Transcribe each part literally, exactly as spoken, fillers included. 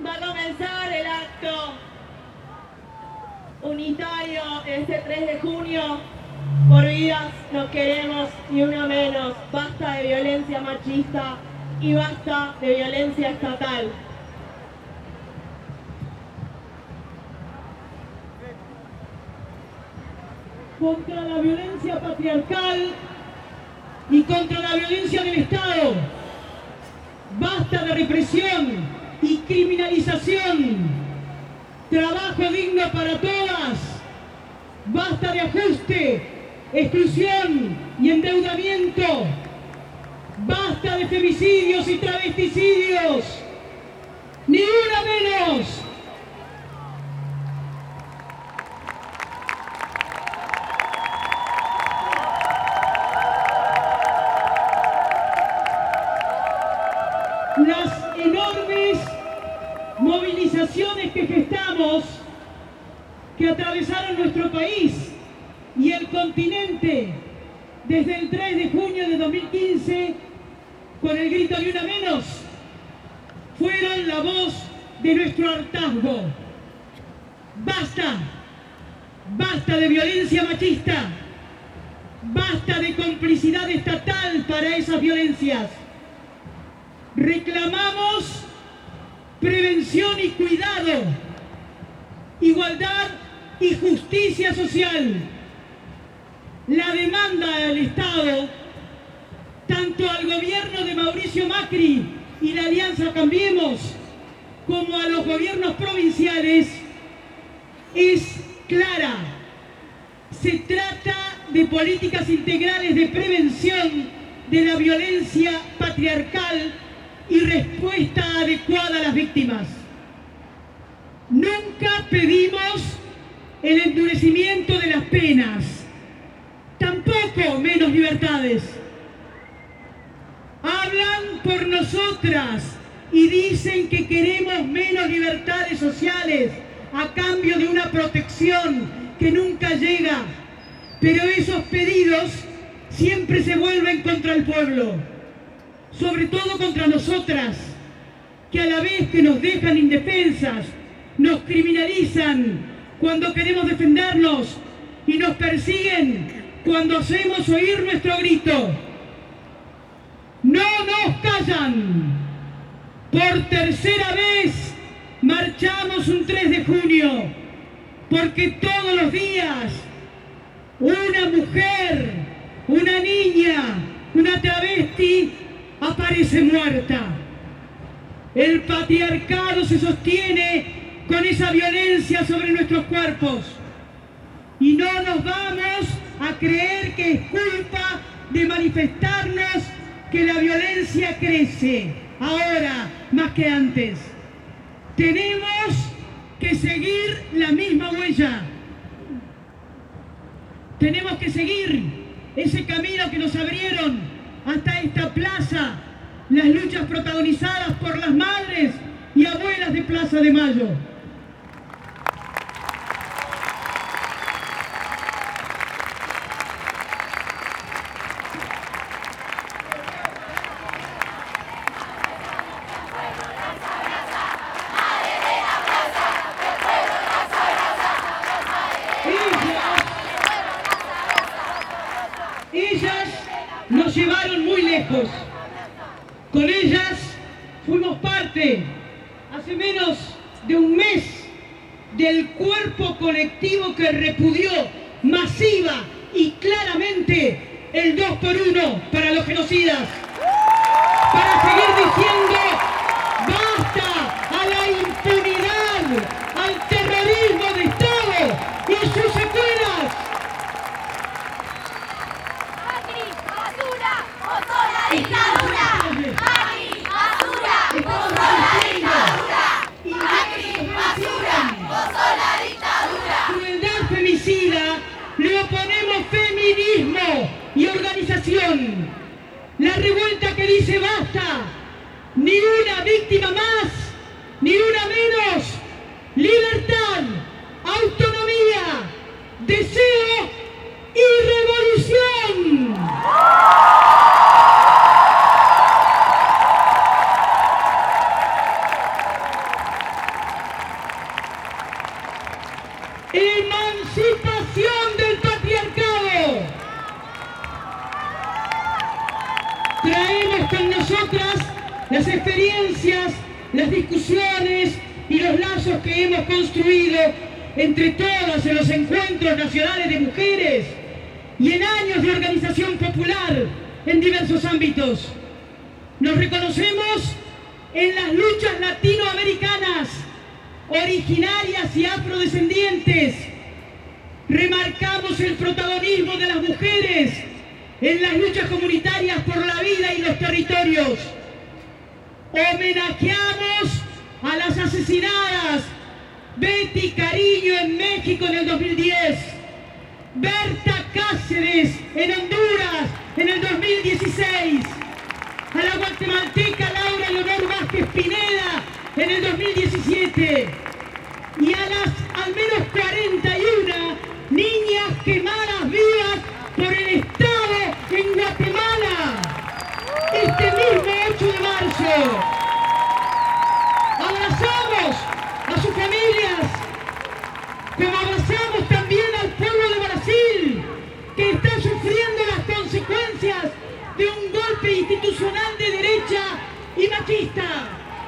Va a comenzar el acto unitario este tres de junio. Por vidas no queremos ni una menos. Basta de violencia machista y basta de violencia estatal. Contra la violencia patriarcal y contra la violencia del Estado. Basta de represión y criminalización. Trabajo digno para todas. Basta de ajuste, exclusión y endeudamiento. Basta de femicidios y travesticidios. Ni una menos. Las enormes movilizaciones que gestamos, que atravesaron nuestro país y el continente desde el tres de junio de dos mil quince, con el grito "Ni una menos", fueron la voz de nuestro hartazgo. Basta, basta de violencia machista, basta de complicidad estatal para esas violencias. Reclamamos prevención y cuidado, igualdad y justicia social. La demanda del Estado, tanto al gobierno de Mauricio Macri y la Alianza Cambiemos, como a los gobiernos provinciales, es clara. Se trata de políticas integrales de prevención de la violencia patriarcal y respuesta adecuada a las víctimas. Nunca pedimos el endurecimiento de las penas, tampoco menos libertades. Hablan por nosotras y dicen que queremos menos libertades sociales a cambio de una protección que nunca llega, pero esos pedidos siempre se vuelven contra el pueblo. Sobre todo contra nosotras, que a la vez que nos dejan indefensas, nos criminalizan cuando queremos defendernos y nos persiguen cuando hacemos oír nuestro grito. ¡No nos callan! Por tercera vez marchamos un tres de junio, porque todos los días una mujer, una niña, una travesti aparece muerta. El patriarcado se sostiene con esa violencia sobre nuestros cuerpos. Y no nos vamos a creer que es culpa de manifestarnos que la violencia crece, ahora más que antes. Tenemos que seguir la misma huella. Tenemos que seguir ese camino que nos abrieron hasta esta plaza, las luchas protagonizadas por las madres y abuelas de Plaza de Mayo. Ellas nos llevaron muy lejos. Con ellas fuimos parte, hace menos de un mes, del cuerpo colectivo que repudió masiva y claramente el dos por uno para los genocidas. Para seguir diciendo basta a la impunidad, al terrorismo de Estado y sus secuelas. ¡Macri, basura! ¡Votó la dictadura! ¡Macri, basura! ¡Votó la dictadura! ¡Macri, basura! ¡Votó la dictadura! Crueldad femicida le oponemos feminismo y organización. La revuelta que dice basta, ni una víctima más, ni una menos, libertad, autonomía, deseo y revolución. Las experiencias, las discusiones y los lazos que hemos construido entre todas en los encuentros nacionales de mujeres y en años de organización popular en diversos ámbitos. Nos reconocemos en las luchas latinoamericanas, originarias y afrodescendientes. Remarcamos el protagonismo de las mujeres en las luchas comunitarias por la vida y los territorios. Homenajeamos a las asesinadas Betty Cariño en México en el dos mil diez, Berta Cáceres en Honduras en el dos mil dieciséis, a la guatemalteca Laura Leonor Vázquez Pineda en el dos mil diecisiete y a las al menos cuarenta y una niñas quemadas vivas por el Estado en Guatemala este mismo ocho de marzo. Abrazamos a sus familias, como abrazamos también al pueblo de Brasil, que está sufriendo las consecuencias de un golpe institucional de derecha y machista.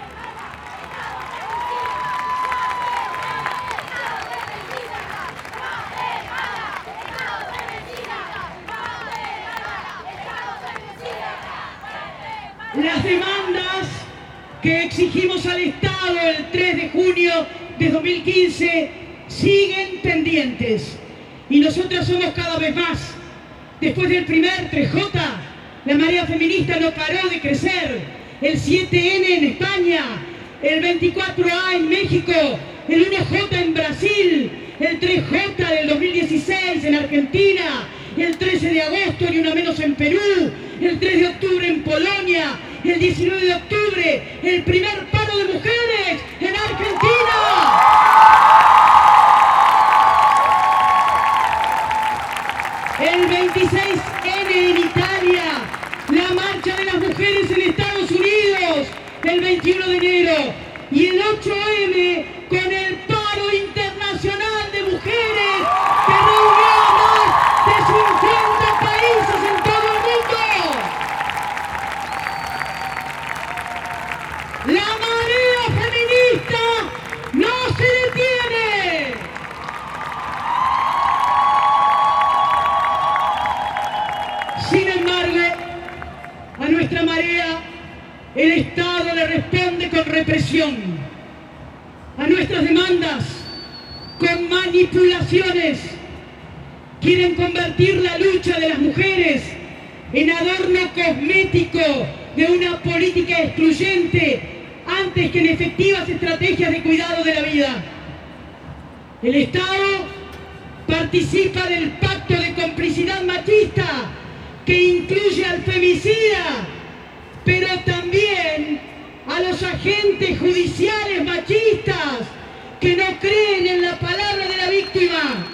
Las demandas que exigimos al Estado el tres de junio de dos mil quince siguen pendientes y nosotras somos cada vez más. Después del primer tres J, la marea feminista no paró de crecer. El siete N en España, el veinticuatro A en México, el uno J en Brasil, el tres J del dos mil dieciséis en Argentina, el trece de agosto ni una menos en Perú, el tres de octubre en Polonia, el diecinueve de octubre el primer paro de mujeres en Argentina. El veintiséis N en Italia, la marcha de las mujeres en Estados Unidos el veintiuno de enero y el ocho M con el paro internacional de mujeres que reunió a más de cincuenta países en todo el mundo. La marea feminista no se detiene. Sin embargo, a nuestra marea el Estado le responde con represión, a nuestras demandas con manipulaciones. Quieren convertir la lucha de las mujeres en adorno cosmético de una política excluyente antes que en efectivas estrategias de cuidado de la vida. El Estado participa del pacto de complicidad machista que incluye al femicida, pero también a los agentes judiciales machistas que no creen en la palabra de la víctima.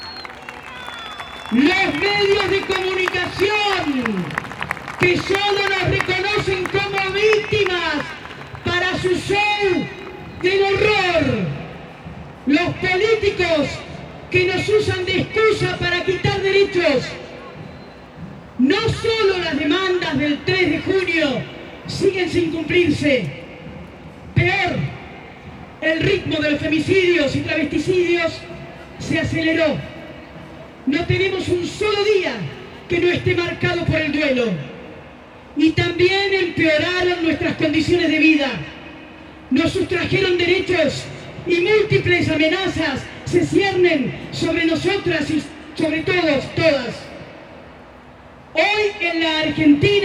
Los medios de comunicación que solo nos reconocen como víctimas para su show del horror. Los políticos que nos usan de excusa para quitar derechos. No solo las demandas del tres de junio siguen sin cumplirse. Peor, el ritmo de los femicidios y travesticidios se aceleró. No tenemos un solo día que no esté marcado por el duelo. Y también empeoraron nuestras condiciones de vida. Nos sustrajeron derechos y múltiples amenazas se ciernen sobre nosotras y sobre todos, todas. Hoy en la Argentina,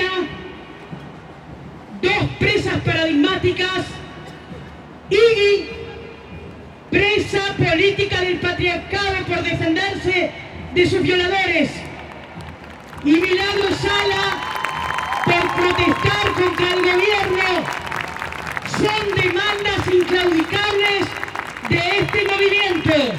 dos presas paradigmáticas, Iggy, presa política del patriarcado por defenderse de sus violadores, y Milagro Sala por protestar contra el gobierno, son demandas inclaudicables de este movimiento.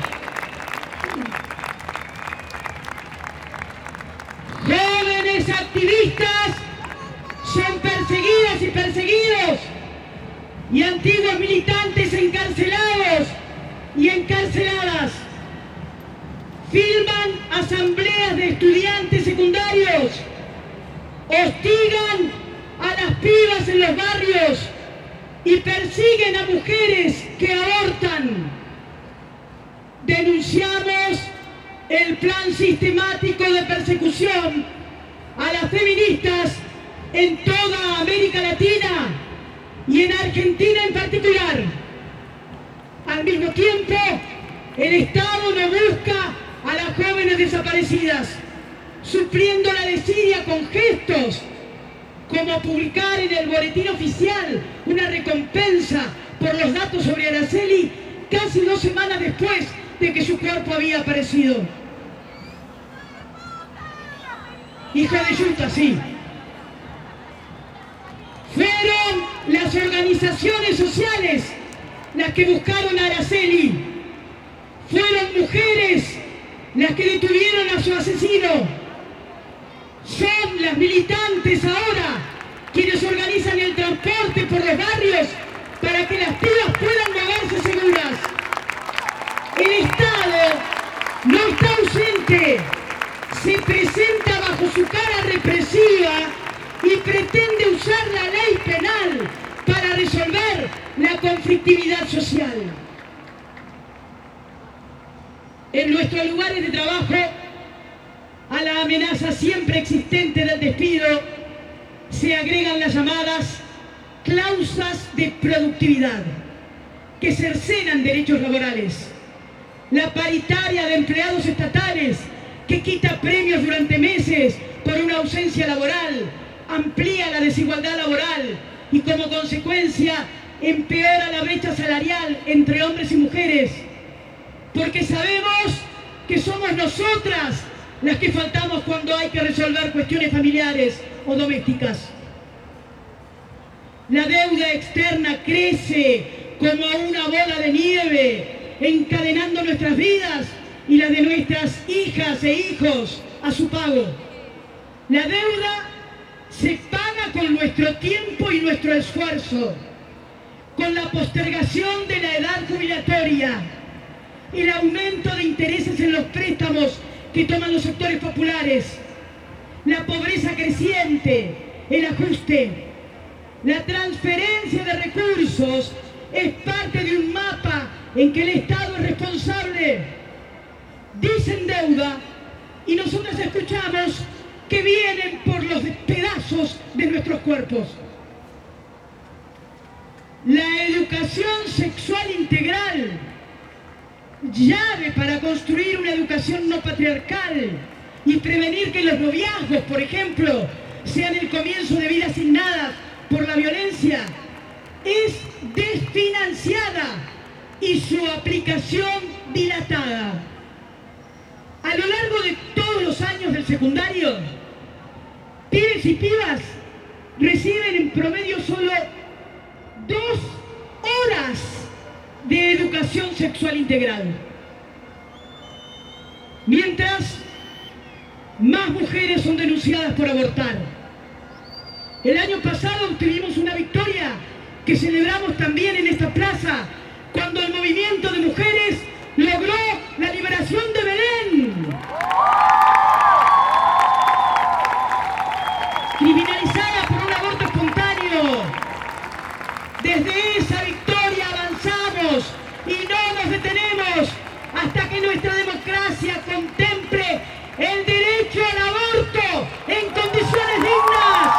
Jóvenes activistas son perseguidas y perseguidos, y antiguos militantes encarcelados y encarceladas. Filman asambleas de estudiantes secundarios, hostigan a las pibas en los barrios y persiguen a mujeres que abortan. Denunciamos el plan sistemático de persecución a las feministas en toda América Latina y en Argentina en particular. Al mismo tiempo, el Estado no busca a las jóvenes desaparecidas, sufriendo la desidia con gestos como publicar en el boletín oficial una recompensa por los datos sobre Araceli casi dos semanas después de que su cuerpo había aparecido. Hijo de Yuta, sí. Fueron las organizaciones sociales las que buscaron a Araceli. Fueron mujeres las que detuvieron a su asesino. Son las militantes ahora quienes organizan el transporte por los barrios para que las pibas puedan moverse seguras. El Estado no está ausente, se presenta bajo su cara represiva y pretende usar la ley penal para resolver la conflictividad social. En nuestros lugares de trabajo, a la amenaza siempre existente del despido, se agregan las llamadas cláusulas de productividad, que cercenan derechos laborales. La paritaria de empleados estatales, que quita premios durante meses por una ausencia laboral, amplía la desigualdad laboral y como consecuencia empeora la brecha salarial entre hombres y mujeres, porque sabemos que somos nosotras las que faltamos cuando hay que resolver cuestiones familiares o domésticas. La deuda externa crece como una bola de nieve, encadenando nuestras vidas y las de nuestras hijas e hijos a su pago. La deuda se paga con nuestro tiempo y nuestro esfuerzo, con la postergación de la edad jubilatoria, el aumento de intereses en los préstamos que toman los sectores populares, la pobreza creciente, el ajuste, la transferencia de recursos es parte de un mapa en que el Estado es responsable. Dicen deuda y nosotros escuchamos que vienen por los pedazos de nuestros cuerpos. La educación sexual integral, llave para construir una educación no patriarcal y prevenir que los noviazgos, por ejemplo, sean el comienzo de vidas asignadas por la violencia, es desfinanciada y su aplicación dilatada. A lo largo de todos los años del secundario, pibes y pibas reciben en promedio solo dos horas de educación sexual integral. Mientras, más mujeres son denunciadas por abortar. El año pasado obtuvimos una victoria que celebramos también en esta plaza, cuando el movimiento de mujeres logró la liberación de Belén. Criminalizada por un aborto espontáneo. Desde esa victoria avanzamos y no nos detenemos hasta que nuestra democracia contemple el derecho al aborto en condiciones dignas.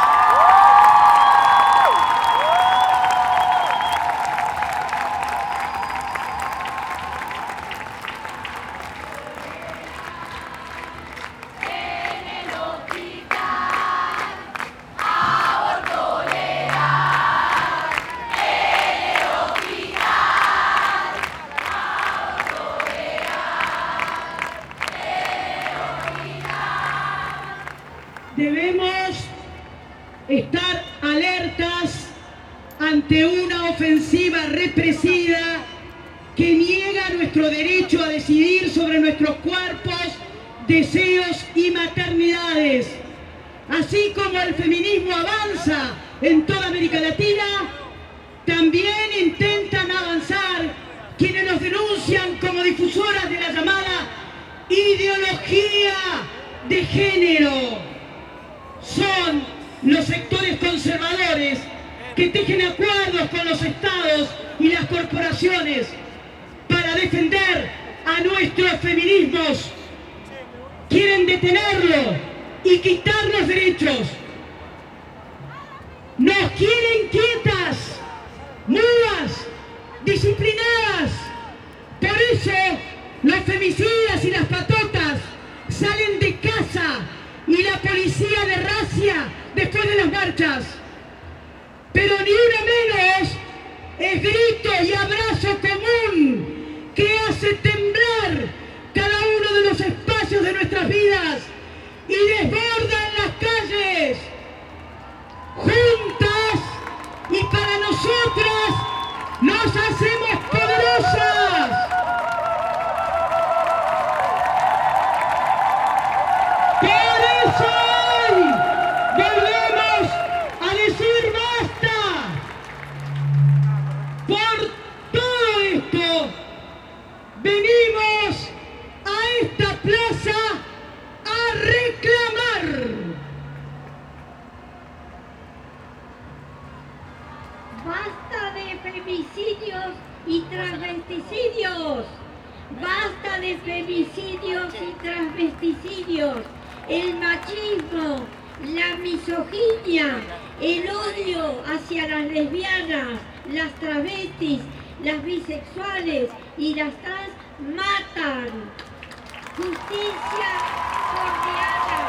Debemos estar alertas ante una ofensiva represiva que niega nuestro derecho a decidir sobre nuestros cuerpos, deseos y maternidades. Así como el feminismo avanza en toda América Latina, también intentan avanzar quienes nos denuncian como difusoras de la llamada ideología de género. Son los sectores conservadores que tejen acuerdos con los estados y las corporaciones para defender a nuestros feminismos. Quieren detenerlo y quitarnos derechos. Nos quieren quietas, mudas, disciplinadas. Por eso los femicidas y las patotas salen de casa y la policía de racia después de las marchas. Pero ni una menos es grito y abrazo común que hace temblar cada uno de los espacios de nuestras vidas y desbordan las calles. Juntas y para nosotras nos hacemos poderosas. Por eso hoy volvemos a decir basta. Por todo esto venimos a esta plaza a reclamar. Basta de femicidios y transvesticidios. Basta de femicidios y transvesticidios. El machismo, la misoginia, el odio hacia las lesbianas, las travestis, las bisexuales y las trans matan. Justicia por Diana.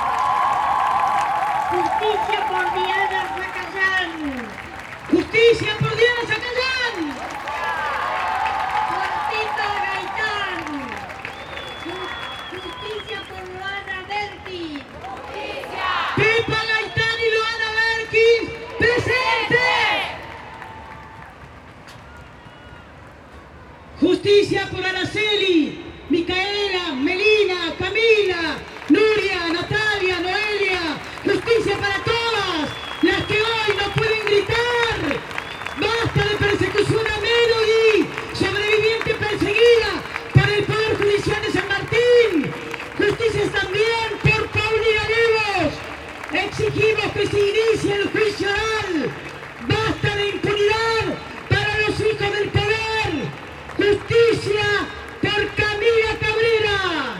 Justicia por Diana Zacayán. ¡Justicia por Diana Zacayán! Por Pepa Gaitán. Ju- Justicia por Luana Berti. Pepa Gaitán y Luana Berkins, ¡presente! Justicia por Araceli, Micaela, Melina, Camila, Nuria, Natalia, Noelia. Justicia para todas las que hoy no pueden gritar. Basta de persecución a Melody, sobreviviente perseguida por el Poder Judicial de San Martín. Justicia también por Paulina Lemos. Exigimos que se inicie el juicio oral. Basta de impunidad para los hijos del poder. Justicia por Camila Cabrera.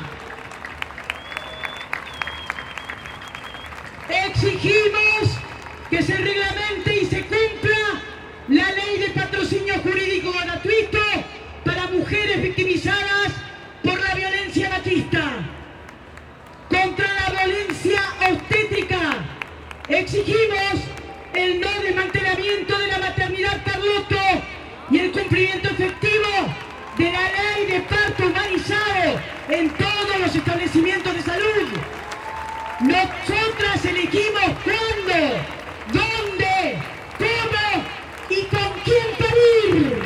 Exigimos que se reglamente y se cumpla la ley de patrocinio jurídico gratuito para mujeres victimizadas por la violencia machista. Contra la violencia obstétrica, exigimos el no desmantelamiento de la maternidad Carlotto y el cumplimiento efectivo de la ley de parto humanizado en todos los establecimientos de salud. Nosotras elegimos cuándo, dónde, cómo y con quién parir.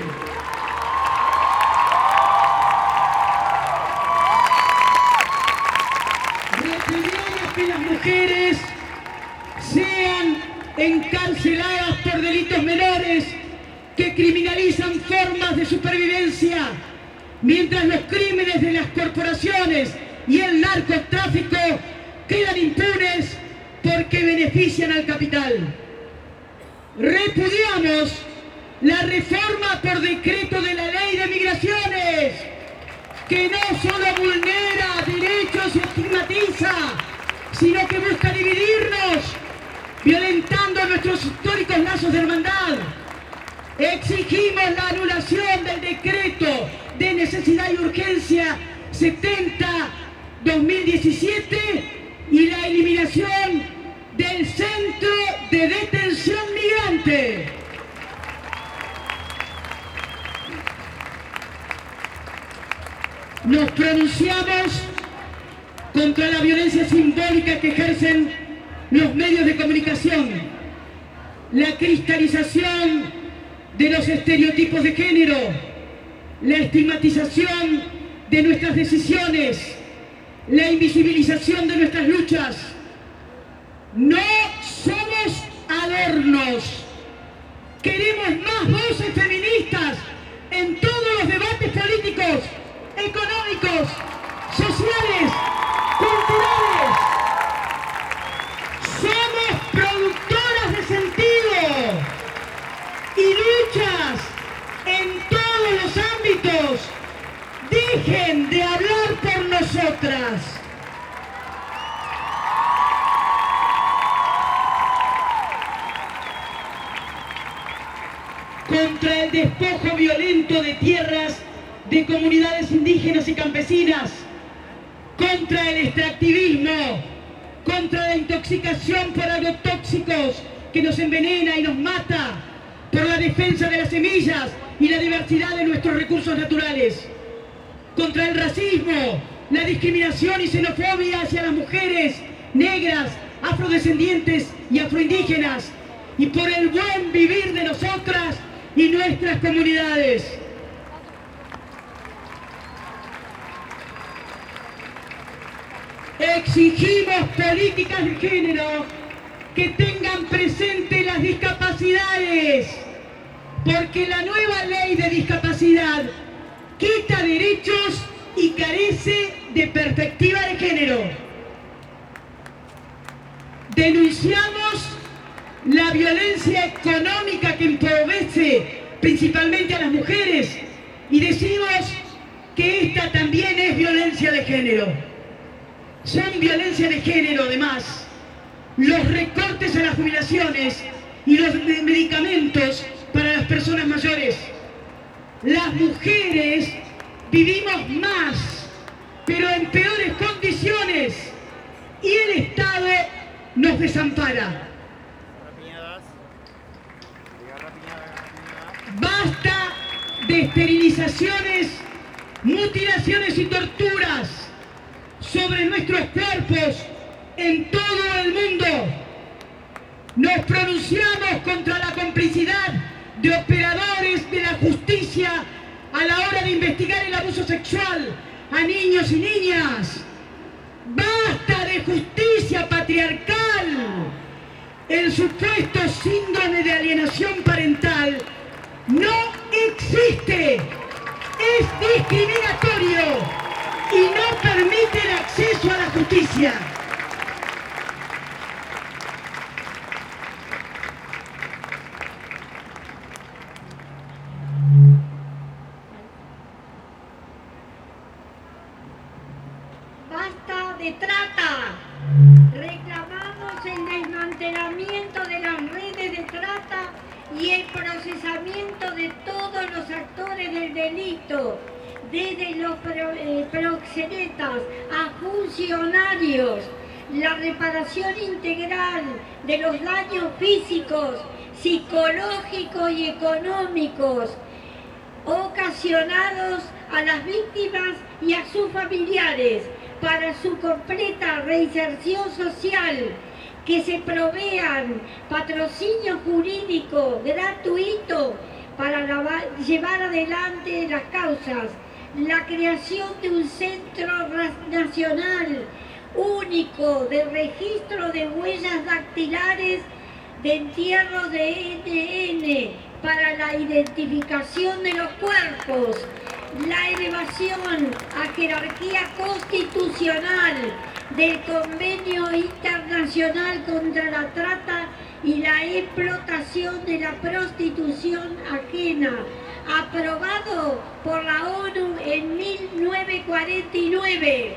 Repudiamos que las mujeres sean encarceladas por delitos menores que criminalizan formas de supervivencia, mientras los crímenes de las corporaciones y el narcotráfico quedan impunes porque benefician al capital. Repudiamos la reforma por decreto de la ley de migraciones, que no solo vulnera derechos y estigmatiza, sino que busca dividirnos, violentando nuestros históricos lazos de hermandad. Exigimos la anulación del decreto de necesidad y urgencia setenta barra dos mil diecisiete y la eliminación del Centro de Detención Migrante. Nos pronunciamos contra la violencia simbólica que ejercen los medios de comunicación, la cristalización de los estereotipos de género, la estigmatización de nuestras decisiones, la invisibilización de nuestras luchas. No somos adornos. Queremos más voces feministas en todos los debates políticos, económicos, sociales, culturales. Somos pro Dejen de hablar por nosotras. Contra el despojo violento de tierras de comunidades indígenas y campesinas, contra el extractivismo, contra la intoxicación por agrotóxicos que nos envenena y nos mata, por la defensa de las semillas y la diversidad de nuestros recursos naturales, contra el racismo, la discriminación y xenofobia hacia las mujeres negras, afrodescendientes y afroindígenas, y por el buen vivir de nosotras y nuestras comunidades. Exigimos políticas de género que tengan presente las discapacidades, porque la nueva ley de discapacidad quita derechos y carece de perspectiva de género. Denunciamos la violencia económica que empobrece principalmente a las mujeres y decimos que esta también es violencia de género. Son violencia de género, además, los recortes a las jubilaciones y los medicamentos para las personas mayores. Las mujeres vivimos más, pero en peores condiciones, y el Estado nos desampara. Basta de esterilizaciones, mutilaciones y torturas sobre nuestros cuerpos en todo el mundo. Nos pronunciamos contra la complicidad de operadores de la justicia a la hora de investigar el abuso sexual a niños y niñas. ¡Basta de justicia patriarcal! El supuesto síndrome de alienación parental no existe, es discriminatorio y no permite el acceso a la justicia. ¡Basta de trata! Reclamamos el desmantelamiento de las redes de trata y el procesamiento de todos los actores del delito, desde los pro, eh, proxenetas a funcionarios, la reparación integral de los daños físicos, psicológicos y económicos ocasionados a las víctimas y a sus familiares para su completa reinserción social, que se provean patrocinio jurídico gratuito para la, llevar adelante las causas, la creación de un centro nacional único de registro de huellas dactilares de entierro de N N para la identificación de los cuerpos, la elevación a jerarquía constitucional del Convenio Internacional contra la Trata y la Explotación de la Prostitución Ajena, aprobado por la ONU en mil novecientos cuarenta y nueve.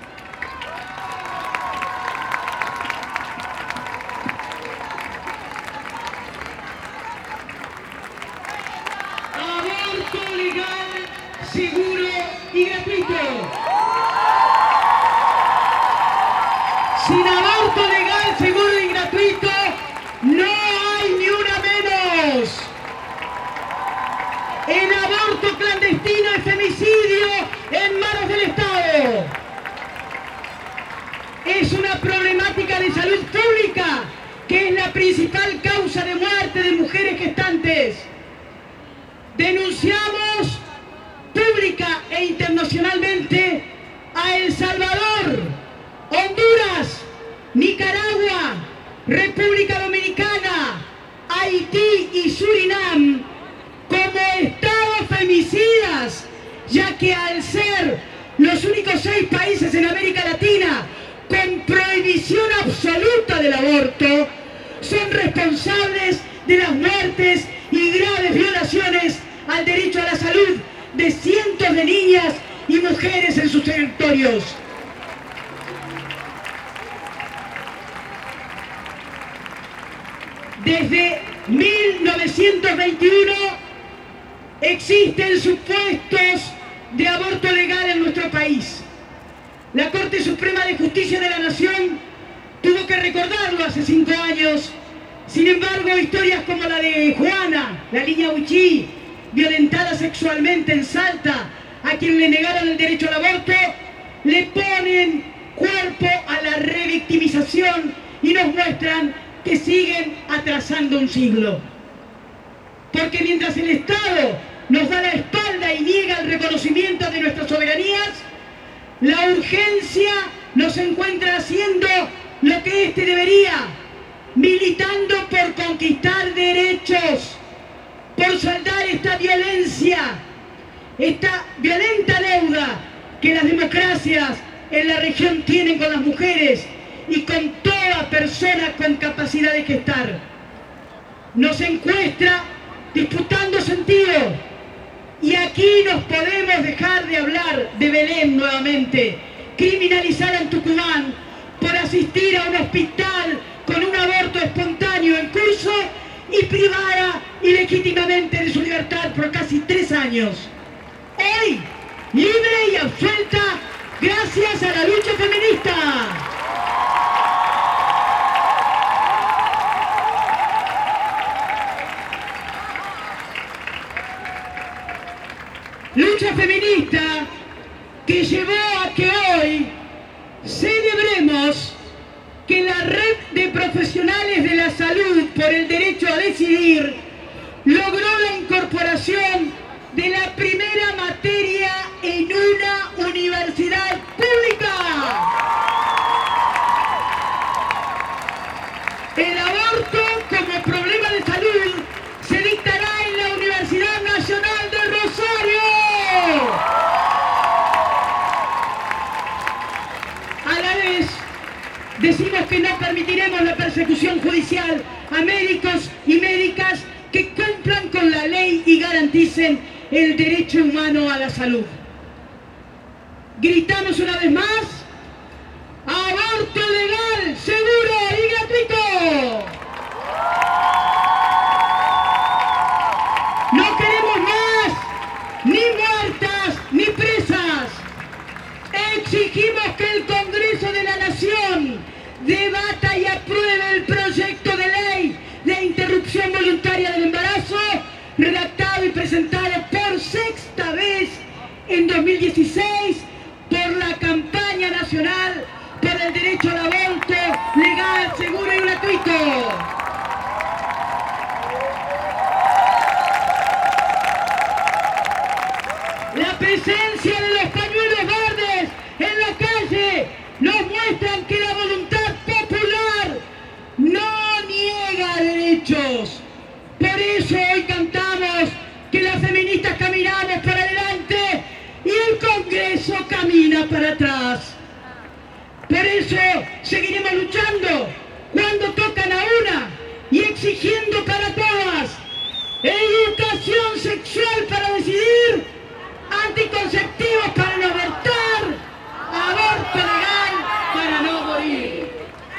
Aborto legal, seguro y gratuito. Sin aborto legal, seguro y gratuito, no hay ni una menos. El aborto clandestino es femicidio en manos del Estado. Es una problemática de salud pública que es la principal causa de muerte de mujeres gestantes. Denunciamos pública e internacionalmente a El Salvador, Honduras, Nicaragua, República Dominicana, Haití y Surinam como estados femicidas, ya que al ser los únicos seis países en América Latina con prohibición absoluta del aborto, son responsables de las muertes y graves violaciones al derecho a la salud de cientos de niñas y y mujeres en sus territorios. Desde mil novecientos veintiuno existen supuestos de aborto legal en nuestro país. La Corte Suprema de Justicia de la Nación tuvo que recordarlo hace cinco años. Sin embargo, historias como la de Juana, la niña Huichí, violentada sexualmente en Salta, a quien le negaron el derecho al aborto, le ponen cuerpo a la revictimización y nos muestran que siguen atrasando un siglo. Porque mientras el Estado nos da la espalda y niega el reconocimiento de nuestras soberanías, la urgencia nos encuentra haciendo lo que éste debería, militando por conquistar derechos, por saldar esta violencia, esta violenta deuda que las democracias en la región tienen con las mujeres y con toda persona con capacidad de gestar. Nos encuentra disputando sentido, y aquí nos podemos dejar de hablar de Belén nuevamente, criminalizar a un tucumán por asistir a un hospital con un aborto espontáneo en curso y privada ilegítimamente de su libertad por casi tres años. Hoy, libre y absuelta gracias a la lucha feminista. Lucha feminista que llevó a que hoy celebremos que la red de profesionales de la salud por el derecho a decidir logró la incorporación de la primera materia en una universidad pública. El aborto como problema de salud se dictará en la Universidad Nacional de Rosario. A la vez, decimos que no permitiremos la persecución judicial a médicos y médicas que cumplan con la ley y garanticen el derecho humano a la salud. Gritamos una vez más: aborto legal, seguro y gratuito. No queremos más ni muertas ni presas. Exigimos que el Congreso de la Nación debata y apruebe el proyecto de ley de interrupción voluntaria del embarazo, redactado y presentado por sexta vez en dos mil dieciséis por la campaña nacional por el derecho al aborto legal, seguro y gratuito. La presencia de los pañuelos verdes en la calle nos muestran que la voluntad popular no niega derechos. Por eso hoy cantamos que las feministas caminamos para adelante y el Congreso camina para atrás. Por eso seguiremos luchando cuando tocan a una y exigiendo para todas educación sexual para decidir, anticonceptivos para no abortar, aborto legal para no morir.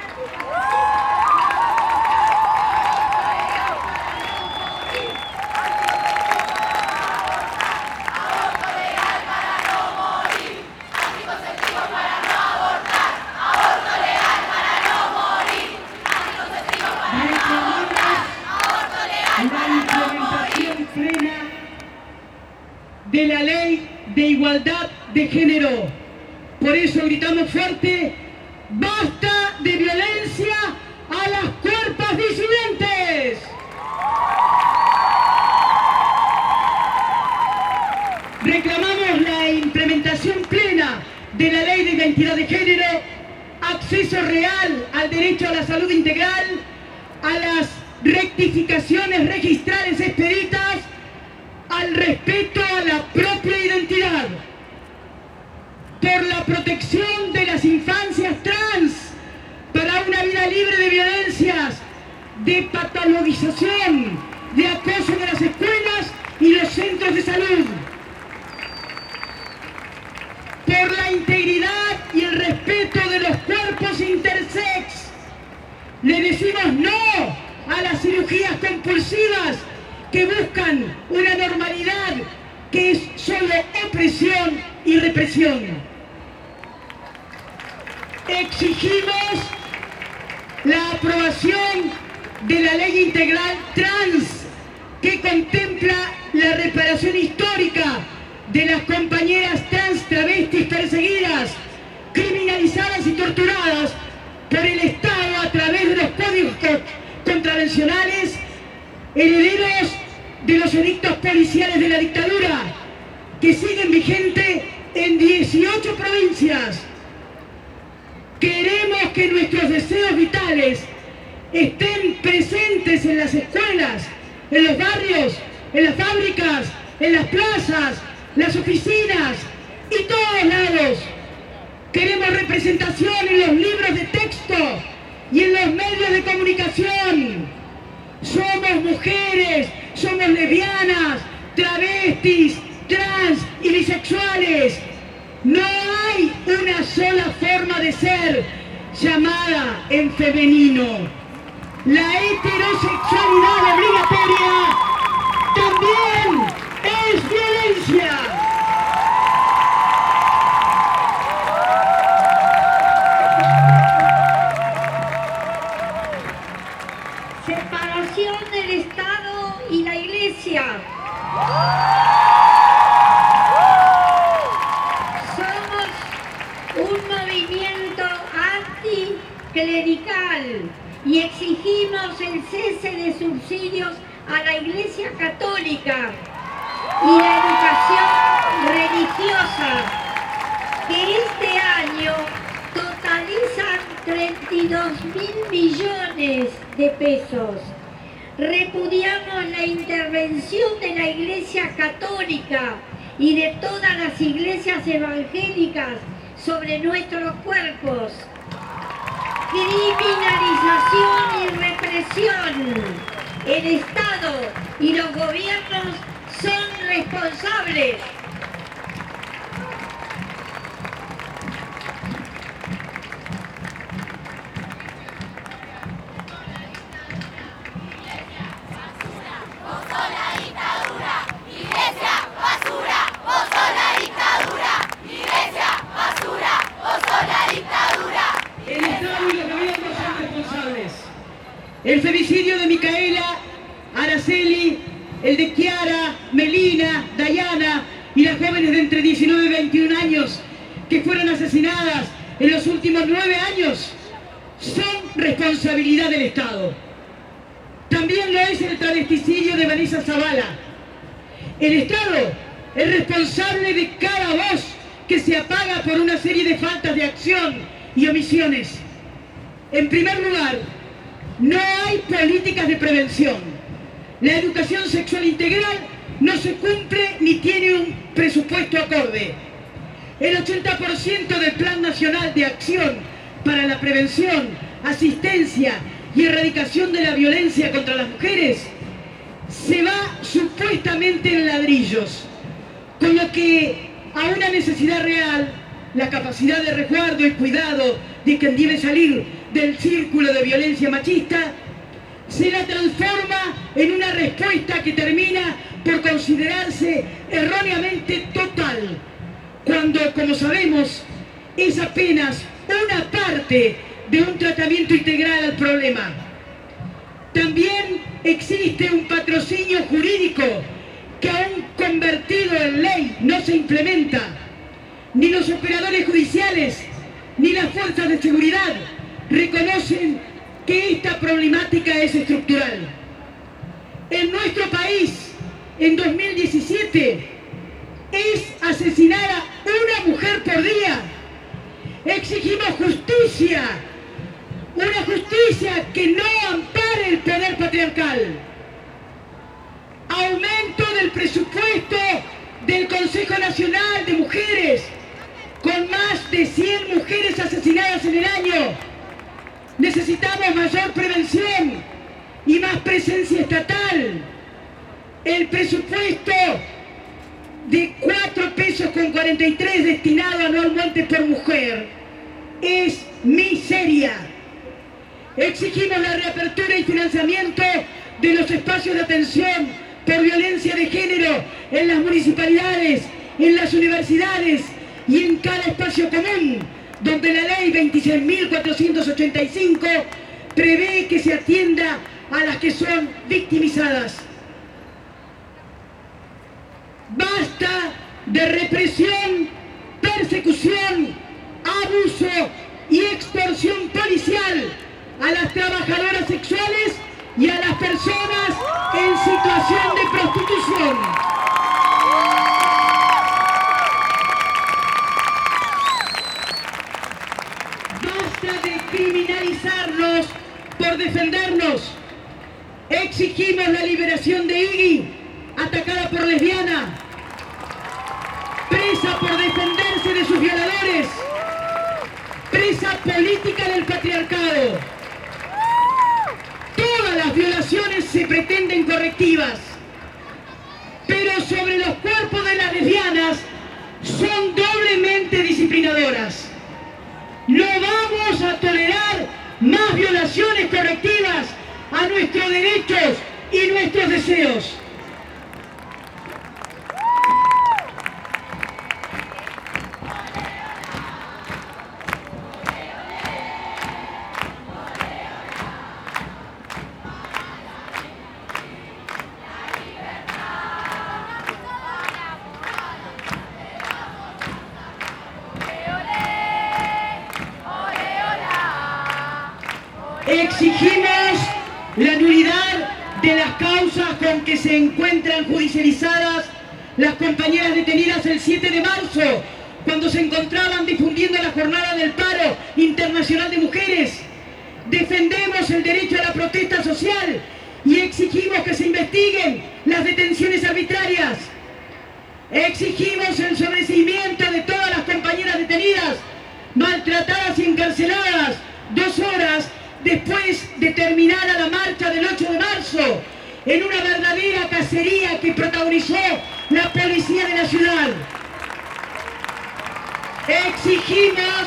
De la ley de igualdad de género. Por eso gritamos fuerte: ¡basta de violencia a las cuerpas disidentes! Reclamamos la implementación plena de la ley de identidad de género, acceso real al derecho a la salud integral, a las rectificaciones registrales expeditas, al respeto a la propia identidad, por la protección de las infancias trans, para una vida libre de violencias, de patologización, de acoso de las escuelas y los centros de salud. Diremos no a las cirugías compulsivas que buscan una normalidad que es solo opresión y represión. Exigimos la aprobación de la ley integral trans que contempla la reparación histórica de las compañeras trans travestis perseguidas, criminalizadas y torturadas por el Estado a través de los códigos contravencionales herederos de los edictos policiales de la dictadura que siguen vigentes en dieciocho provincias. Queremos que nuestros deseos vitales estén presentes en las escuelas, en los barrios, en las fábricas, en las plazas, las oficinas y todos lados. Queremos representación en los libros de texto y en los medios de comunicación. Somos mujeres, somos lesbianas, travestis, trans y bisexuales. No hay una sola forma de ser llamada en femenino. La heterosexualidad obligatoria también es violencia. Separación del Estado y la Iglesia. Somos un movimiento anticlerical y exigimos el cese de subsidios a la Iglesia Católica y la educación religiosa, que este año totalizan treinta y dos mil millones de pesos. Repudiamos la intervención de la Iglesia Católica y de todas las iglesias evangélicas sobre nuestros cuerpos. Criminalización y represión. El Estado y los gobiernos son responsables. El femicidio de Micaela, Araceli, el de Kiara, Melina, Dayana y las jóvenes de entre diecinueve y veintiún años que fueron asesinadas en los últimos nueve años son responsabilidad del Estado. También lo es el travesticidio de Vanessa Zavala. El Estado es responsable de cada voz que se apaga por una serie de faltas de acción y omisiones. En primer lugar, no hay políticas de prevención. La educación sexual integral no se cumple ni tiene un presupuesto acorde. El ochenta por ciento del Plan Nacional de Acción para la Prevención, Asistencia y Erradicación de la Violencia contra las Mujeres se va supuestamente en ladrillos, con lo que a una necesidad real, la capacidad de resguardo y cuidado de quien debe salir del círculo de violencia machista, se la transforma en una respuesta que termina por considerarse erróneamente total, cuando, como sabemos, es apenas una parte de un tratamiento integral al problema. También existe un patrocinio jurídico que aún convertido en ley no se implementa. Ni los operadores judiciales ni las fuerzas de seguridad reconocen que esta problemática es estructural. En nuestro país, en dos mil diecisiete, es asesinada una mujer por día. Exigimos justicia, una justicia que no ampare el poder patriarcal. Aumento del presupuesto del Consejo Nacional de Mujeres, con más de cien mujeres asesinadas en el año. Necesitamos mayor prevención y más presencia estatal. El presupuesto de cuatro pesos con cuarenta y tres destinado anualmente por mujer es miseria. Exigimos la reapertura y financiamiento de los espacios de atención por violencia de género en las municipalidades, en las universidades y en cada espacio común, donde la ley veintiséis mil cuatrocientos ochenta y cinco prevé que se atienda a las que son victimizadas. Basta de represión, persecución, abuso y extorsión policial a las trabajadoras sexuales y a las personas en situación de prostitución. Basta de criminalizarnos por defendernos. Exigimos la liberación de Iggy, atacada por lesbiana, presa por defenderse de sus violadores, presa política del patriarcado. Todas las violaciones se pretenden correctivas, pero sobre los cuerpos de las lesbianas son doblemente disciplinadoras. No vamos a tolerar más violaciones correctivas a nuestros derechos y nuestros deseos. Exigimos la nulidad de las causas con que se encuentran judicializadas las compañeras detenidas el siete de marzo, cuando se encontraban difundiendo la jornada del paro internacional de mujeres. Defendemos el derecho a la protesta social y exigimos que se investiguen las detenciones arbitrarias. Exigimos el sobreseimiento de todas las compañeras detenidas, maltratadas y encarceladas dos horas después de terminar la marcha del ocho de marzo, en una verdadera cacería que protagonizó la policía de la ciudad. Exigimos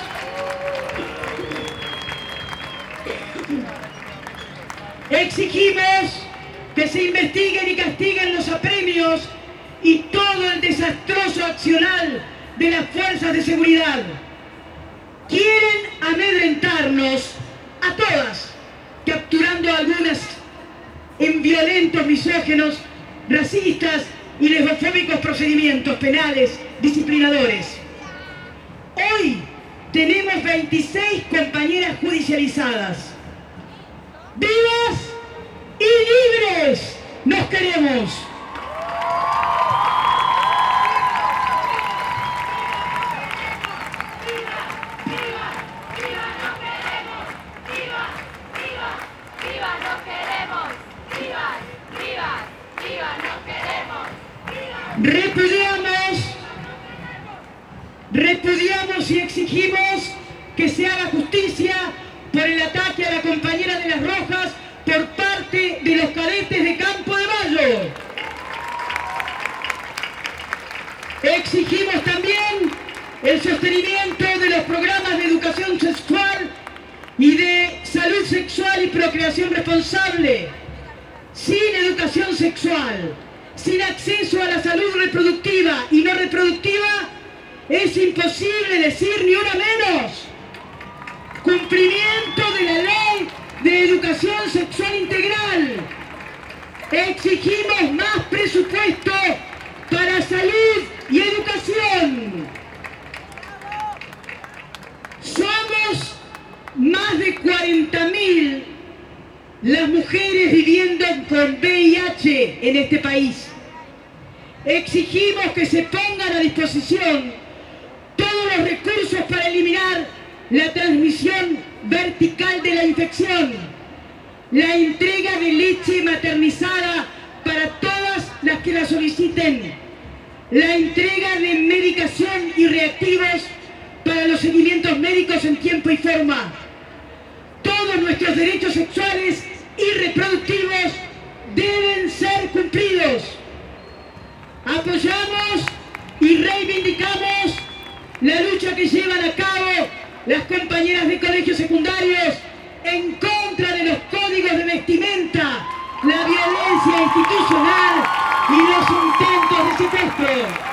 Exigimos que se investiguen y castiguen los apremios y todo el desastroso accionar de las fuerzas de seguridad. Quieren amedrentarnos a todas, capturando a algunas en violentos, misóginos, racistas y lesbofóbicos procedimientos penales disciplinadores. Hoy tenemos veintiséis compañeras judicializadas. ¡Vivas y libres nos queremos! Repudiamos, repudiamos y exigimos que se haga justicia por el ataque a la compañera de las Rojas por parte de los cadetes de Campo de Mayo. Exigimos también el sostenimiento de los programas de educación sexual y de salud sexual y procreación responsable. Sin educación sexual, sin acceso a la salud reproductiva y no reproductiva, es imposible decir ni una menos. Cumplimiento de la ley de educación sexual integral. Exigimos más presupuesto para salud y educación. Somos más de cuarenta mil las mujeres viviendo con V I H en este país. Exigimos que se pongan a disposición todos los recursos para eliminar la transmisión vertical de la infección, la entrega de leche maternizada para todas las que la soliciten, la entrega de medicación y reactivos para los seguimientos médicos en tiempo y forma. Todos nuestros derechos sexuales y reproductivos deben ser cumplidos. Apoyamos y reivindicamos la lucha que llevan a cabo las compañeras de colegios secundarios en contra contra de los códigos de vestimenta, la violencia institucional y los intentos de secuestro.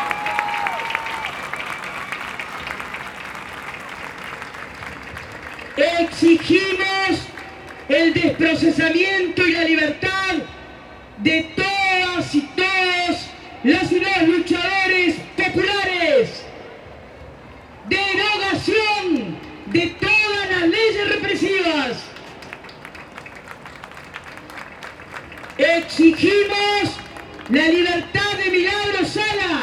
Exigimos el desprocesamiento y la libertad de todas y todos los y los luchadores populares, derogación de todas las leyes represivas. Exigimos la libertad de Milagro Sala,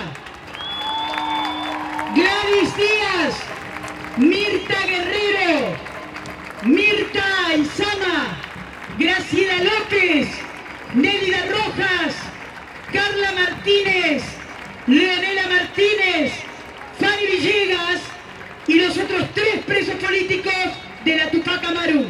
Gladys Díaz, Mirta Guerrero, Mirta Izama, Graciela López, Nélida Rojas, Carla Martínez, Leonela Martínez, Fanny Villegas y los otros tres presos políticos de la Tupac Amaru.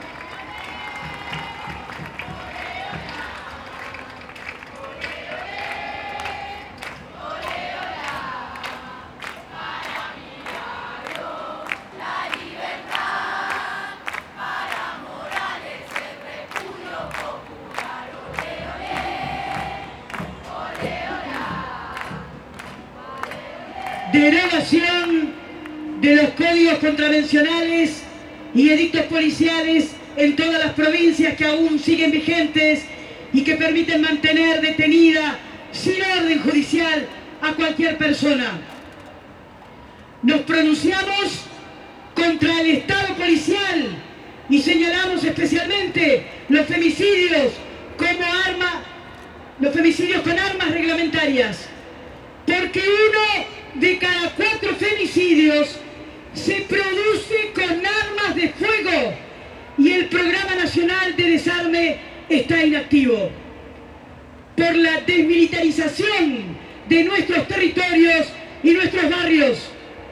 Derogación de los códigos contravencionales y edictos policiales en todas las provincias que aún siguen vigentes y que permiten mantener detenida sin orden judicial a cualquier persona. Nos pronunciamos contra el Estado policial y señalamos especialmente los femicidios como arma, los femicidios con armas reglamentarias, porque uno de cada cuatro femicidios se produce con armas de fuego y el Programa Nacional de Desarme está inactivo. Por la desmilitarización de nuestros territorios y nuestros barrios.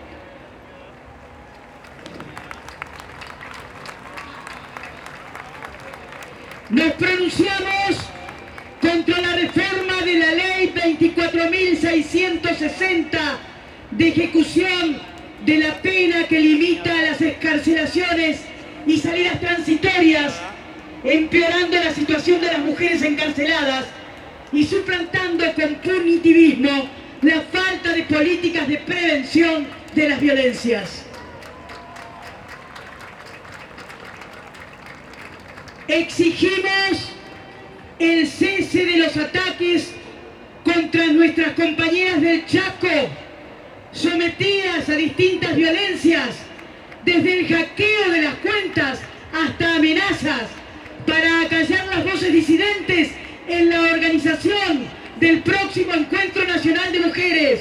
Nos pronunciamos contra la reforma de la ley veinticuatro mil seiscientos sesenta de ejecución de la pena que limita las excarcelaciones y salidas transitorias, empeorando la situación de las mujeres encarceladas y suplantando con punitivismo la falta de políticas de prevención de las violencias. Exigimos el cese de los ataques contra nuestras compañeras del Chaco, sometidas a distintas violencias, desde el hackeo de las cuentas hasta amenazas, para acallar las voces disidentes en la organización del próximo Encuentro Nacional de Mujeres.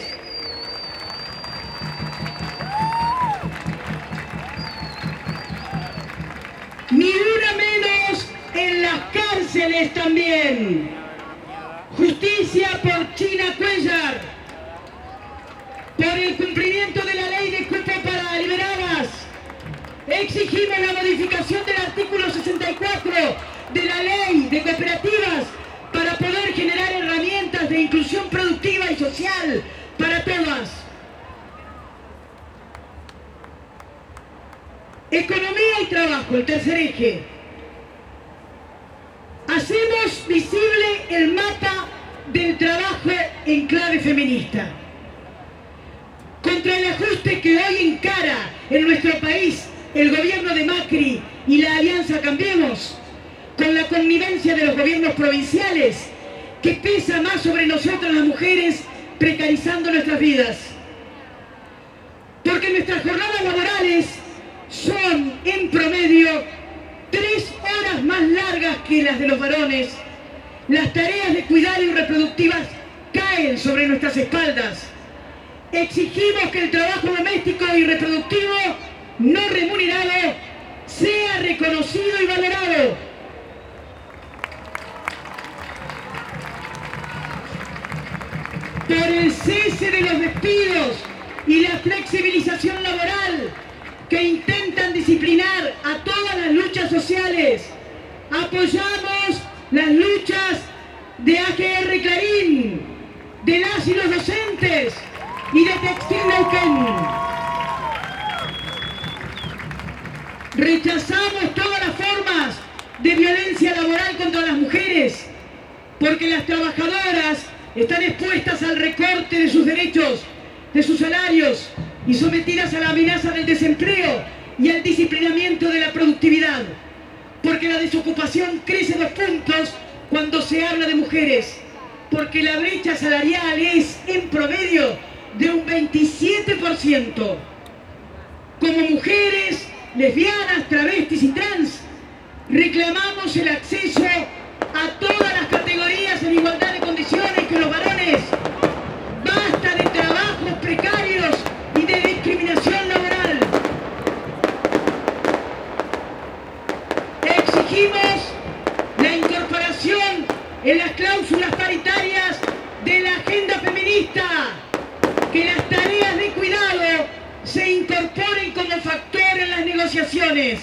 Ni una menos en las cárceles también. Justicia por China Cuellar, por el cumplimiento de la ley de cupo para liberadas. Exigimos la modificación del artículo sesenta y cuatro de la ley de cooperativas para poder generar herramientas de inclusión productiva y social para todas. Economía y trabajo, el tercer eje. Hacemos visible el mapa del trabajo en clave feminista. Contra el ajuste que hoy encara en nuestro país el gobierno de Macri y la Alianza Cambiemos, con la connivencia de los gobiernos provinciales, que pesa más sobre nosotras las mujeres, precarizando nuestras vidas. Porque nuestras jornadas laborales son, en promedio, tres horas más largas que las de los varones. Las tareas de cuidado y reproductivas caen sobre nuestras espaldas. Exigimos que el trabajo doméstico y reproductivo no remunerado sea reconocido y valorado. Por el cese de los despidos y la flexibilización laboral que intentan disciplinar a todas las luchas sociales. Apoyamos las luchas de A G R Clarín, de las y los docentes y de Textil Neuquén. Rechazamos todas las formas de violencia laboral contra las mujeres, porque las trabajadoras están expuestas al recorte de sus derechos, de sus salarios y sometidas a la amenaza del desempleo y al disciplinamiento de la productividad, porque la desocupación crece dos puntos cuando se habla de mujeres, porque la brecha salarial es en promedio de un veintisiete por ciento. Como mujeres, lesbianas, travestis y trans, reclamamos el acceso a todas las categorías en igualdad de condiciones que los varones. Basta de trabajos precarios y de discriminación laboral. Exigimos la incorporación en las cláusulas paritarias de la agenda feminista, que las tareas de cuidado se incorporen como factor en las negociaciones.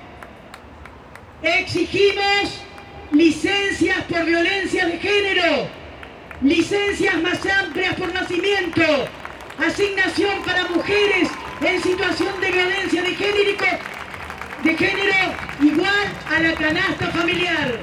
Exigimos licencias por violencia de género, licencias más amplias por nacimiento, asignación para mujeres en situación de violencia de género, de género igual a la canasta familiar.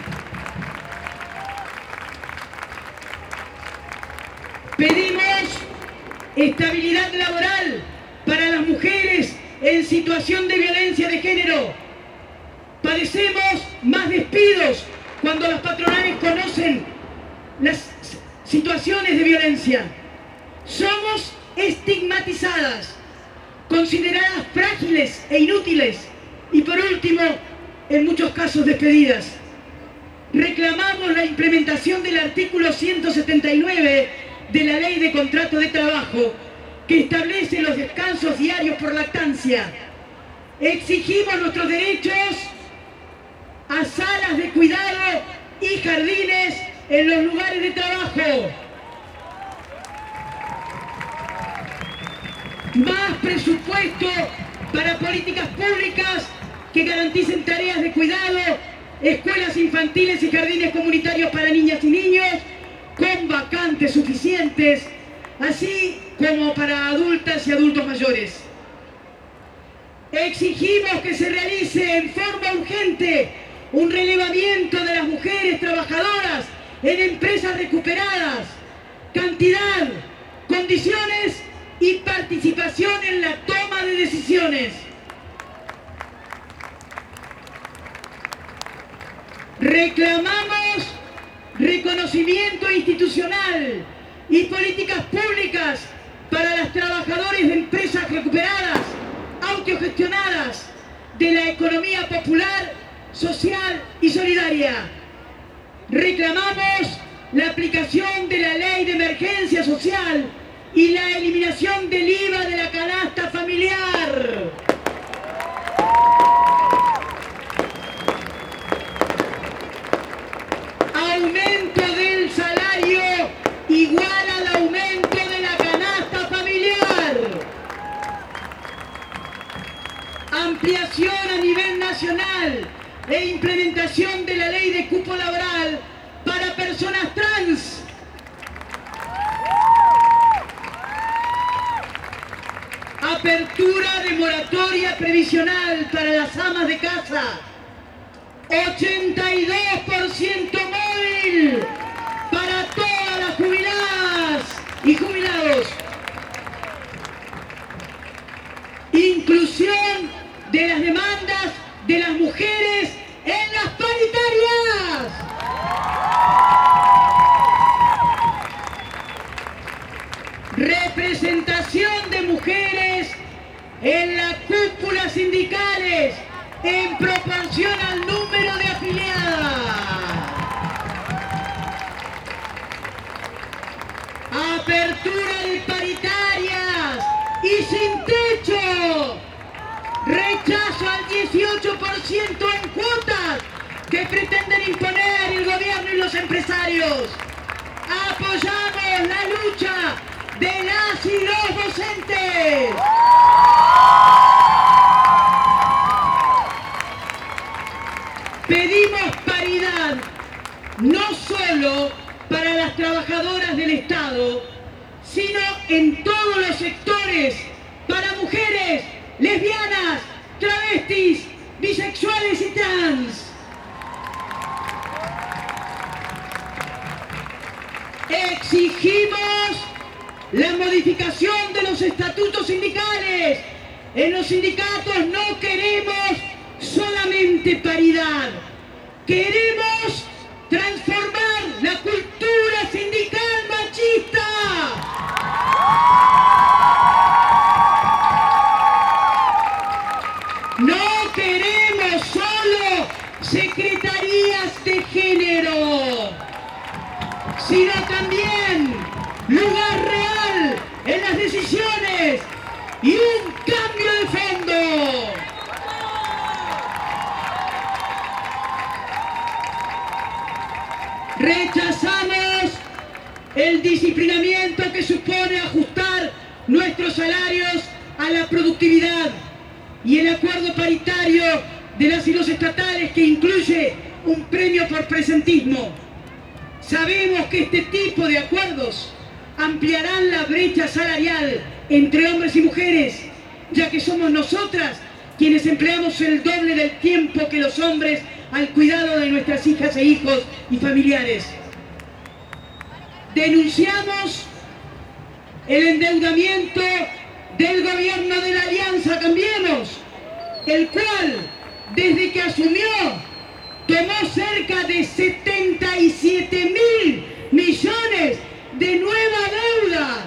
Pedimos estabilidad laboral para las mujeres en situación de violencia de género. Padecemos más despidos cuando las patronales conocen las situaciones de violencia. Somos estigmatizadas, consideradas frágiles e inútiles y, por último, en muchos casos despedidas. Reclamamos la implementación del artículo ciento setenta y nueve de la Ley de Contrato de Trabajo, que establece los descansos diarios por lactancia. Exigimos nuestros derechos a salas de cuidado y jardines en los lugares de trabajo. Más presupuesto para políticas públicas que garanticen tareas de cuidado, escuelas infantiles y jardines comunitarios para niñas y niños con vacantes suficientes, así como para adultas y adultos mayores. Exigimos que se realice en forma urgente un relevamiento de las mujeres trabajadoras en empresas recuperadas, cantidad, condiciones y participación en la toma de decisiones. Reclamamos reconocimiento institucional y políticas públicas para las trabajadoras de empresas recuperadas, autogestionadas, de la economía popular, social y solidaria. Reclamamos la aplicación de la Ley de Emergencia Social y la eliminación del I V A de la canasta familiar. Aumento del salario igual al aumento de la canasta familiar. Ampliación a nivel nacional e implementación de la ley de cupo laboral para personas trans. Apertura de moratoria previsional para las amas de casa. ochenta y dos por ciento móvil para todas las jubiladas y jubilados. Inclusión de las demandas de las mujeres en las paritarias. Representación de mujeres en las cúpulas sindicales en proporción al número de afiliadas. Apertura de paritarias y sin techo. Rechazo al dieciocho por ciento en cuotas que pretenden imponer el gobierno y los empresarios. Apoyamos la lucha de las y los docentes. Pedimos paridad no solo para las trabajadoras del Estado, sino en todos los sectores, para mujeres, lesbianas, travestis, bisexuales y trans. la modificación de los estatutos sindicales. En los sindicatos no queremos solamente paridad, queremos transformar la cultura sindical machista. No queremos solo secretarías de género, sino también lugar real en las decisiones y un cambio de fondo. Rechazamos el disciplinamiento que supone ajustar nuestros salarios a la productividad y el acuerdo paritario de las y los estatales que incluye un premio por presentismo. Sabemos que este tipo de acuerdos ampliarán la brecha salarial entre hombres y mujeres, ya que somos nosotras quienes empleamos el doble del tiempo que los hombres al cuidado de nuestras hijas e hijos y familiares. Denunciamos el endeudamiento del gobierno de la Alianza Cambiemos, el cual, desde que asumió, tomó cerca de setenta y siete mil millones de nueva deuda,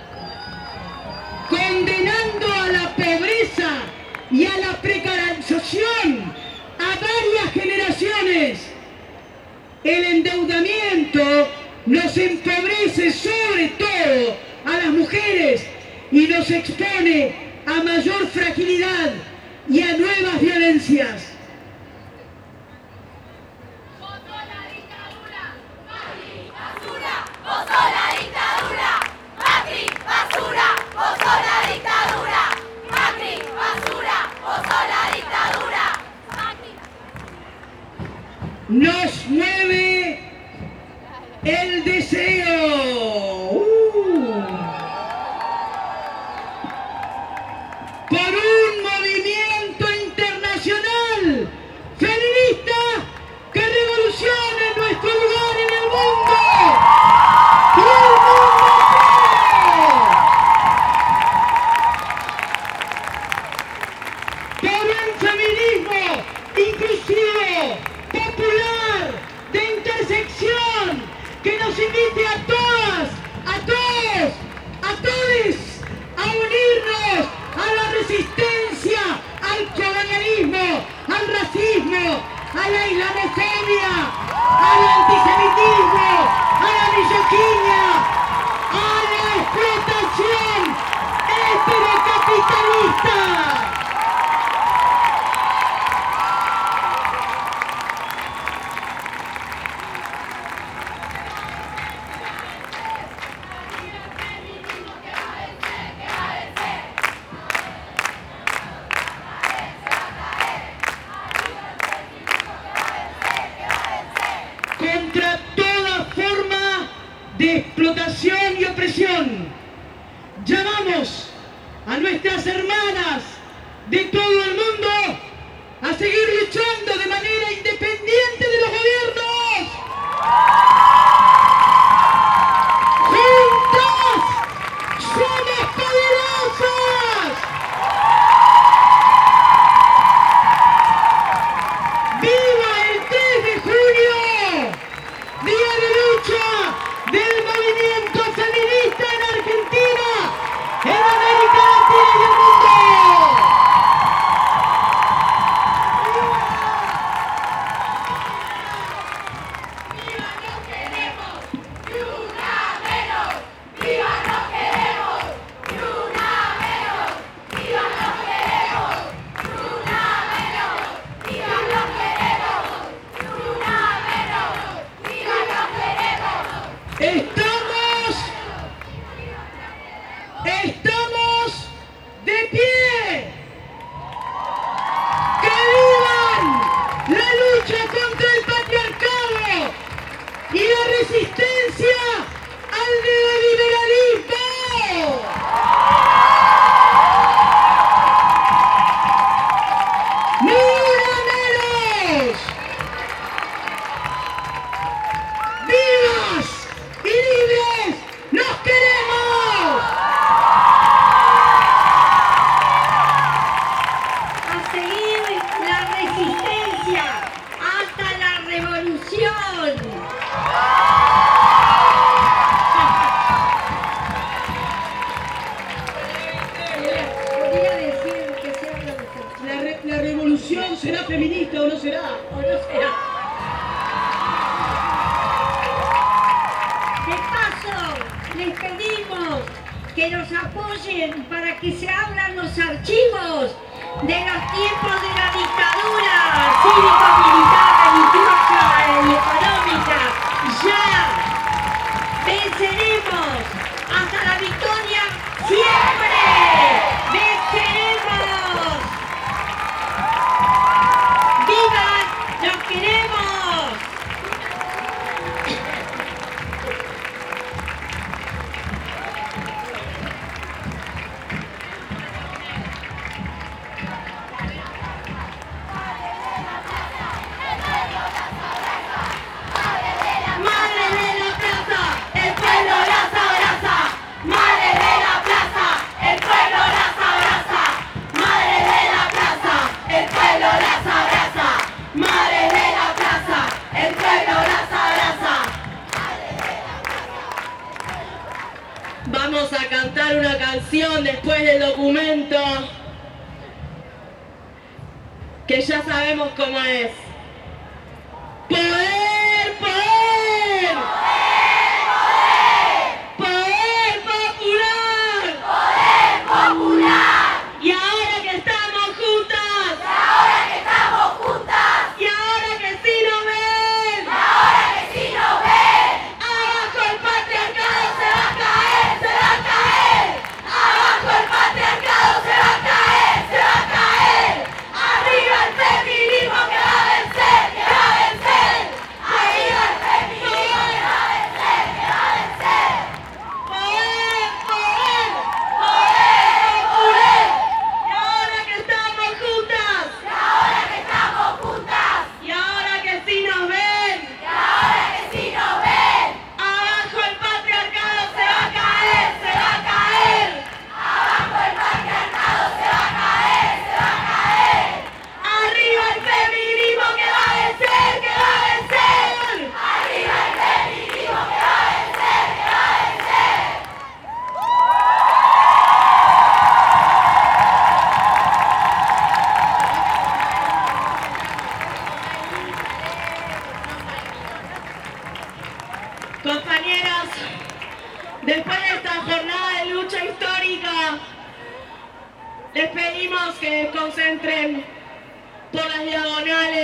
condenando a la pobreza y a la precarización a varias generaciones. El endeudamiento nos empobrece sobre todo a las mujeres y nos expone a mayor fragilidad y a nuevas violencias. ¡Votó la dictadura! ¡Macri, basura! ¡Votó la dictadura! ¡Macri, basura! ¡Votó la dictadura! ¡Macri, basura! ¡Votó la dictadura! Nos mueve el deseo uh, por un movimiento internacional feminista que revolucione nuestro lugar en el mundo y el mundo entero. Por un feminismo inclusivo, popular, de intersección, que nos invite a todas, a todos, a todes a unirnos a la resistencia al colonialismo, al racismo, a la islamofobia, al antisemitismo, a la misoginia, a la explotación heterocapitalista. Contra toda forma de explotación y opresión. Llamamos a nuestras hermanas de todo el mundo a seguir luchando de manera independiente de los gobiernos. ¡Juntas somos poderosas! ¡Viva el tres de junio! Día de lucha del movimiento feminista en Argentina, en América Latina y el mundo. ¡Viva no queremos! ¡Ni una menos! ¡Viva no queremos! ¡Ni una menos! ¡Viva no queremos! ¡Ni una menos! ¡Viva no queremos! ¡Ni una menos! ¡Viva no queremos! Estamos, estamos de pie. ¡Que vivan la lucha contra el patriarcado y la resistencia al neoliberalismo! ¡Ni una menos! ¡Vivas y libres! ¡Nos queremos! revolución será feminista o no será. O no será. De paso, les pedimos que nos apoyen para que se abran los archivos de los tiempos de la dictadura cívico-militar, religiosa y económica. Ya venceremos hasta la victoria siempre. ¡Venceremos! ¡Vivan! ¡Los queremos! Vamos a cantar una canción después del documento que ya sabemos cómo es. ¡Poder, poder! ¡Poder popular! ¡Poder popular! Y ahora que estamos juntas, Y ahora que estamos juntas, y ahora que sí nos ven, y ahora que sí nos ven, abajo el patriarcado se va a caer, se va a caer. abajo el patriarcado se va a caer, se va a caer. Arriba el feminismo que va a vencer, que va a vencer. Arriba el feminismo que va a vencer, que va a vencer. ¡Poder, poder! Poder, poder. Y ahora que estamos juntas, Y ahora que estamos juntas, y ahora que sí nos ven, y ahora que sí nos ven, abajo el patriarcado se va a caer, se va a caer. abajo el patriarcado se va a caer, se va a caer. Arriba el feminismo que va a vencer, que va a vencer. Arriba el feminismo que va a vencer, que va a vencer. Compañeros, después de esta jornada de lucha histórica, les pedimos que concentren por las diagonales.